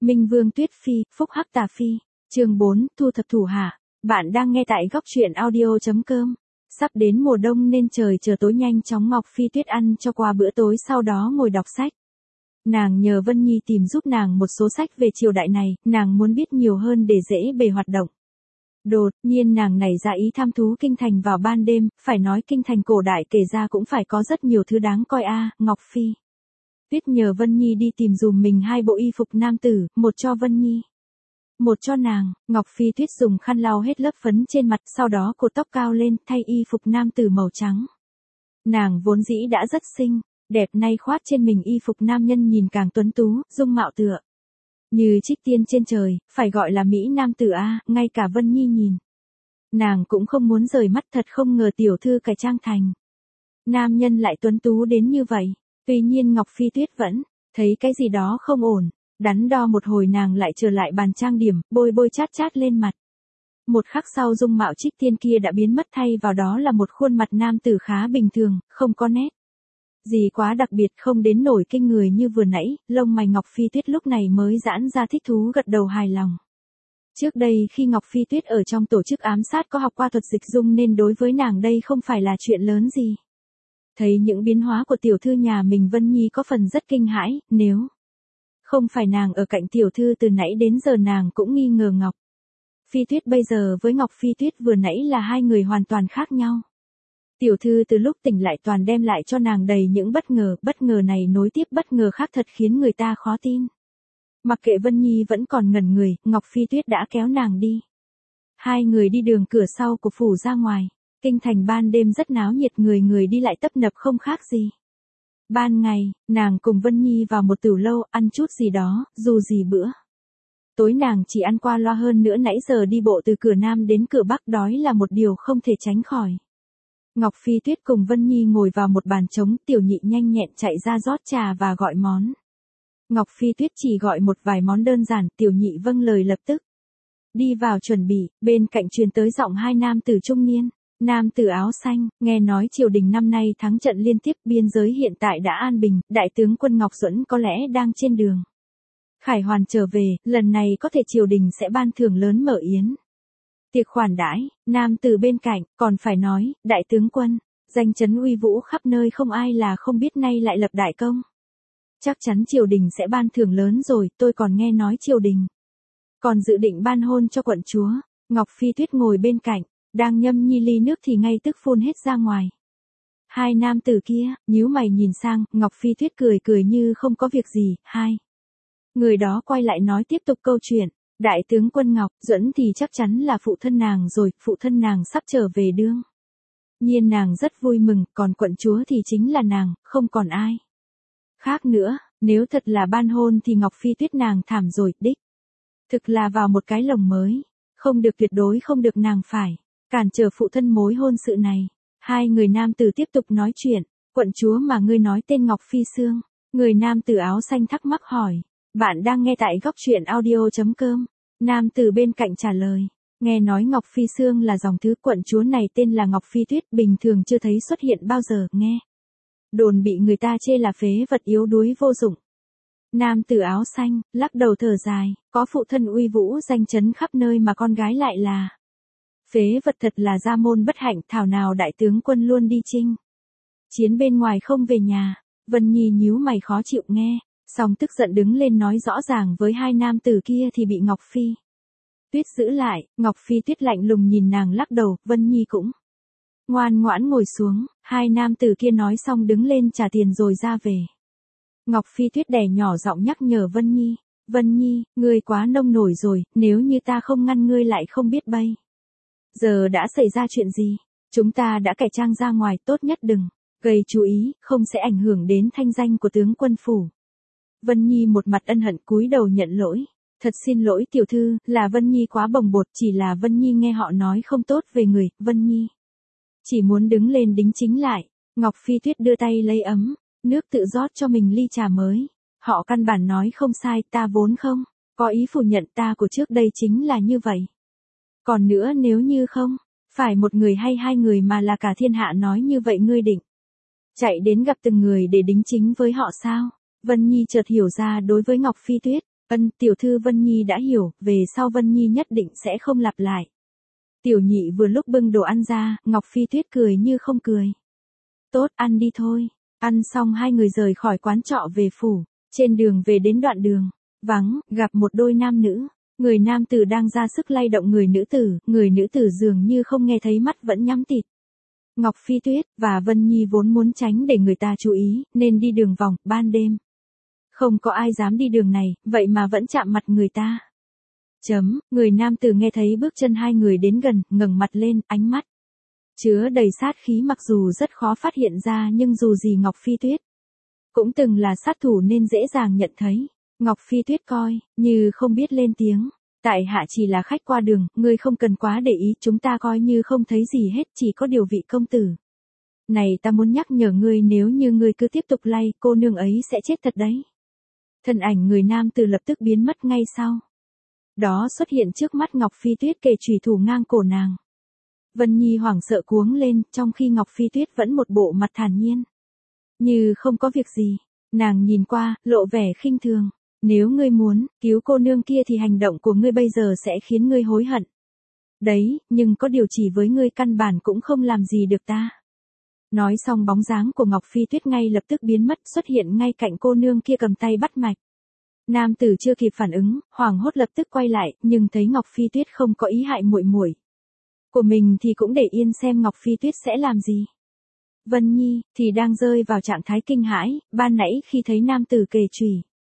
Minh Vương Tuyết Phi, Phúc Hắc Tà Phi, chương 4, Thu Thập Thủ Hạ. Bạn đang nghe tại góc truyện audio.com. Sắp đến mùa đông nên trời chờ tối nhanh chóng, Ngọc Phi Tuyết ăn cho qua bữa tối sau đó ngồi đọc sách. Nàng nhờ Vân Nhi tìm giúp nàng một số sách về triều đại này, nàng muốn biết nhiều hơn để dễ bề hoạt động. Đột nhiên nàng nảy ra ý tham thú kinh thành vào ban đêm, phải nói kinh thành cổ đại kể ra cũng phải có rất nhiều thứ đáng coi a. Ngọc Phi Tuyết nhờ Vân Nhi đi tìm dùm mình 2 bộ y phục nam tử, một cho Vân Nhi, một cho nàng. Ngọc Phi Tuyết dùng khăn lau hết lớp phấn trên mặt, sau đó cột tóc cao lên, thay y phục nam tử màu trắng. Nàng vốn dĩ đã rất xinh đẹp, nay khoác trên mình y phục nam nhân nhìn càng tuấn tú, dung mạo tựa như trích tiên trên trời, phải gọi là mỹ nam tử a. Ngay cả Vân Nhi nhìn nàng cũng không muốn rời mắt, thật không ngờ tiểu thư cải trang thành nam nhân lại tuấn tú đến như vậy. Tuy nhiên Ngọc Phi Tuyết vẫn thấy cái gì đó không ổn, đắn đo một hồi nàng lại trở lại bàn trang điểm, bôi chát chát lên mặt. Một khắc sau dung mạo trích tiên kia đã biến mất, thay vào đó là một khuôn mặt nam tử khá bình thường, không có nét gì quá đặc biệt, không đến nổi kinh người như vừa nãy. Lông mày Ngọc Phi Tuyết lúc này mới giãn ra, thích thú gật đầu hài lòng. Trước đây khi Ngọc Phi Tuyết ở trong tổ chức ám sát có học qua thuật dịch dung nên đối với nàng đây không phải là chuyện lớn gì. Thấy những biến hóa của tiểu thư nhà mình, Vân Nhi có phần rất kinh hãi, nếu không phải nàng ở cạnh tiểu thư từ nãy đến giờ nàng cũng nghi ngờ Ngọc Phi Tuyết bây giờ với Ngọc Phi Tuyết vừa nãy là hai người hoàn toàn khác nhau. Tiểu thư từ lúc tỉnh lại toàn đem lại cho nàng đầy những bất ngờ này nối tiếp bất ngờ khác thật khiến người ta khó tin. Mặc kệ Vân Nhi vẫn còn ngẩn người, Ngọc Phi Tuyết đã kéo nàng đi. Hai người đi đường cửa sau của phủ ra ngoài. Kinh thành ban đêm rất náo nhiệt, người đi lại tấp nập không khác gì ban ngày. Nàng cùng Vân Nhi vào một tửu lâu ăn chút gì đó, dù gì bữa tối nàng chỉ ăn qua loa, hơn nữa nãy giờ đi bộ từ cửa Nam đến cửa Bắc, đói là một điều không thể tránh khỏi. Ngọc Phi Tuyết cùng Vân Nhi ngồi vào một bàn trống, tiểu nhị nhanh nhẹn chạy ra rót trà và gọi món. Ngọc Phi Tuyết chỉ gọi một vài món đơn giản, tiểu nhị vâng lời lập tức đi vào chuẩn bị. Bên cạnh truyền tới giọng hai nam tử trung niên. Nam tử áo xanh, nghe nói triều đình năm nay thắng trận liên tiếp, biên giới hiện tại đã an bình, đại tướng quân Ngọc Duẫn có lẽ đang trên đường khải hoàn trở về, lần này có thể triều đình sẽ ban thưởng lớn, mở yến tiệc khoản đãi. Nam tử bên cạnh còn phải nói, đại tướng quân danh chấn uy vũ khắp nơi, không ai là không biết, nay lại lập đại công, chắc chắn triều đình sẽ ban thưởng lớn rồi. Tôi còn nghe nói triều đình còn dự định ban hôn cho quận chúa. Ngọc Phi Tuyết ngồi bên cạnh đang nhâm nhi ly nước thì ngay tức phun hết ra ngoài. Hai nam tử kia nhíu mày nhìn sang, Ngọc Phi Tuyết cười như không có việc gì. Hai người đó quay lại nói tiếp tục câu chuyện. Đại tướng quân Ngọc Duẫn thì chắc chắn là phụ thân nàng rồi, phụ thân nàng sắp trở về đương nhiên nàng rất vui mừng, còn quận chúa thì chính là nàng, không còn ai khác nữa. Nếu thật là ban hôn thì Ngọc Phi Tuyết nàng thảm rồi, đích thực là vào một cái lồng mới, không được, tuyệt đối không được, nàng phải cản trở phụ thân mối hôn sự này. Hai người nam tử tiếp tục nói chuyện. Quận chúa mà ngươi nói tên Ngọc Phi Sương. Người nam tử áo xanh thắc mắc hỏi. Bạn đang nghe tại góc truyện audio.com. Nam tử bên cạnh trả lời. Nghe nói Ngọc Phi Sương là dòng thứ, quận chúa này tên là Ngọc Phi Tuyết, bình thường chưa thấy xuất hiện bao giờ, nghe đồn bị người ta chê là phế vật yếu đuối vô dụng. Nam tử áo xanh lắc đầu thở dài, có phụ thân uy vũ danh chấn khắp nơi mà con gái lại là phế vật, thật là gia môn bất hạnh, thảo nào đại tướng quân luôn đi chinh chiến bên ngoài không về nhà. Vân Nhi nhíu mày khó chịu nghe, xong tức giận đứng lên nói rõ ràng với hai nam tử kia thì bị Ngọc Phi Tuyết giữ lại. Ngọc Phi Tuyết lạnh lùng nhìn nàng lắc đầu, Vân Nhi cũng ngoan ngoãn ngồi xuống. Hai nam tử kia nói xong đứng lên trả tiền rồi ra về. Ngọc Phi Tuyết đè nhỏ giọng nhắc nhở Vân Nhi. Vân Nhi, ngươi quá nông nổi rồi, nếu như ta không ngăn ngươi lại không biết bây giờ đã xảy ra chuyện gì. Chúng ta đã cải trang ra ngoài, tốt nhất đừng gây chú ý, không sẽ ảnh hưởng đến thanh danh của tướng quân phủ. Vân Nhi một mặt ân hận cúi đầu nhận lỗi. Thật xin lỗi tiểu thư, là Vân Nhi quá bồng bột, chỉ là Vân Nhi nghe họ nói không tốt về người, Vân Nhi chỉ muốn đứng lên đính chính lại. Ngọc Phi Tuyết đưa tay lấy ấm nước tự rót cho mình ly trà mới. Họ căn bản nói không sai, ta vốn không có ý phủ nhận, ta của trước đây chính là như vậy. Còn nữa, nếu như không phải một người hay hai người mà là cả thiên hạ nói như vậy, ngươi định chạy đến gặp từng người để đính chính với họ sao? Vân Nhi chợt hiểu ra, đối với Ngọc Phi Tuyết Tiểu thư Vân Nhi đã hiểu, về sau Vân Nhi nhất định sẽ không lặp lại. Tiểu nhị vừa lúc bưng đồ ăn ra, Ngọc Phi Tuyết cười như không cười. Tốt, ăn đi thôi. Ăn xong hai người rời khỏi quán trọ về phủ. Trên đường về đến đoạn đường, vắng, gặp một đôi nam nữ. Người nam tử đang ra sức lay động người nữ tử dường như không nghe thấy, mắt vẫn nhắm tịt. Ngọc Phi Tuyết và Vân Nhi vốn muốn tránh để người ta chú ý, nên đi đường vòng, ban đêm. Không có ai dám đi đường này, vậy mà vẫn chạm mặt người ta. Người nam tử nghe thấy bước chân hai người đến gần, ngẩng mặt lên, ánh mắt chứa đầy sát khí, mặc dù rất khó phát hiện ra nhưng dù gì Ngọc Phi Tuyết cũng từng là sát thủ nên dễ dàng nhận thấy. Ngọc Phi Tuyết coi như không biết lên tiếng. Tại hạ chỉ là khách qua đường, ngươi không cần quá để ý, chúng ta coi như không thấy gì hết, chỉ có điều vị công tử này ta muốn nhắc nhở ngươi, nếu như ngươi cứ tiếp tục lay, cô nương ấy sẽ chết thật đấy. Thân ảnh người nam tử lập tức biến mất ngay sau đó xuất hiện trước mắt Ngọc Phi Tuyết, kề chùy thủ ngang cổ nàng. Vân Nhi hoảng sợ cuống lên, trong khi Ngọc Phi Tuyết vẫn một bộ mặt thản nhiên, như không có việc gì. Nàng nhìn qua, lộ vẻ khinh thường. Nếu ngươi muốn cứu cô nương kia thì hành động của ngươi bây giờ sẽ khiến ngươi hối hận. Đấy, nhưng có điều chỉ với ngươi căn bản cũng không làm gì được ta. Nói xong bóng dáng của Ngọc Phi Tuyết ngay lập tức biến mất, xuất hiện ngay cạnh cô nương kia cầm tay bắt mạch. Nam tử chưa kịp phản ứng, hoảng hốt lập tức quay lại, nhưng thấy Ngọc Phi Tuyết không có ý hại muội muội của mình thì cũng để yên xem Ngọc Phi Tuyết sẽ làm gì. Vân Nhi thì đang rơi vào trạng thái kinh hãi, ban nãy khi thấy nam tử kề chùy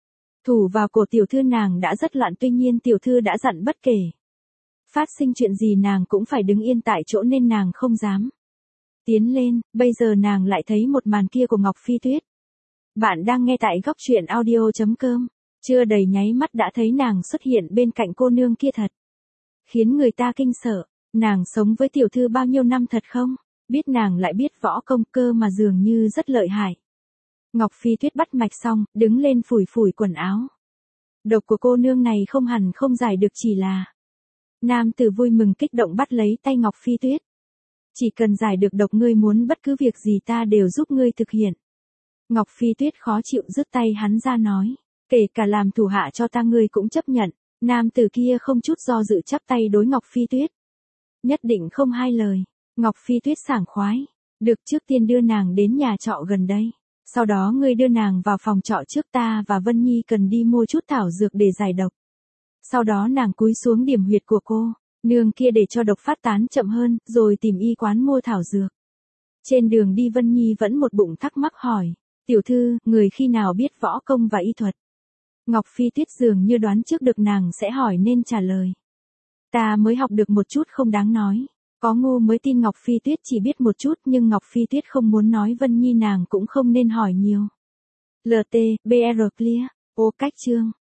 thủ vào cổ tiểu thư nàng đã rất loạn, tuy nhiên tiểu thư đã dặn bất kể phát sinh chuyện gì nàng cũng phải đứng yên tại chỗ nên nàng không dám tiến lên. Bây giờ nàng lại thấy một màn kia của Ngọc Phi Tuyết. Bạn đang nghe tại góc truyện audio.com. Chưa đầy nháy mắt đã thấy nàng xuất hiện bên cạnh cô nương kia, thật khiến người ta kinh sợ. Nàng sống với tiểu thư bao nhiêu năm thật không? Biết nàng lại biết võ công, cơ mà dường như rất lợi hại. Ngọc Phi Tuyết bắt mạch xong, đứng lên phủi phủi quần áo. Độc của cô nương này không hẳn không giải được, chỉ là... Nam tử vui mừng kích động bắt lấy tay Ngọc Phi Tuyết. Chỉ cần giải được độc, ngươi muốn bất cứ việc gì ta đều giúp ngươi thực hiện. Ngọc Phi Tuyết khó chịu rứt tay hắn ra nói. Kể cả làm thủ hạ cho ta ngươi cũng chấp nhận. Nam tử kia không chút do dự chắp tay đối Ngọc Phi Tuyết. Nhất định không hai lời. Ngọc Phi Tuyết sảng khoái. Được, trước tiên đưa nàng đến nhà trọ gần đây. Sau đó ngươi đưa nàng vào phòng trọ trước, ta và Vân Nhi cần đi mua chút thảo dược để giải độc. Sau đó nàng cúi xuống điểm huyệt của cô nương kia để cho độc phát tán chậm hơn, rồi tìm y quán mua thảo dược. Trên đường đi Vân Nhi vẫn một bụng thắc mắc hỏi. Tiểu thư, người khi nào biết võ công và y thuật? Ngọc Phi Tuyết dường như đoán trước được nàng sẽ hỏi nên trả lời. Ta mới học được một chút, không đáng nói. Có ngu mới tin Ngọc Phi Tuyết chỉ biết một chút, nhưng Ngọc Phi Tuyết không muốn nói Vân Nhi nàng cũng không nên hỏi nhiều. LT, BR Clear, ô cách chương.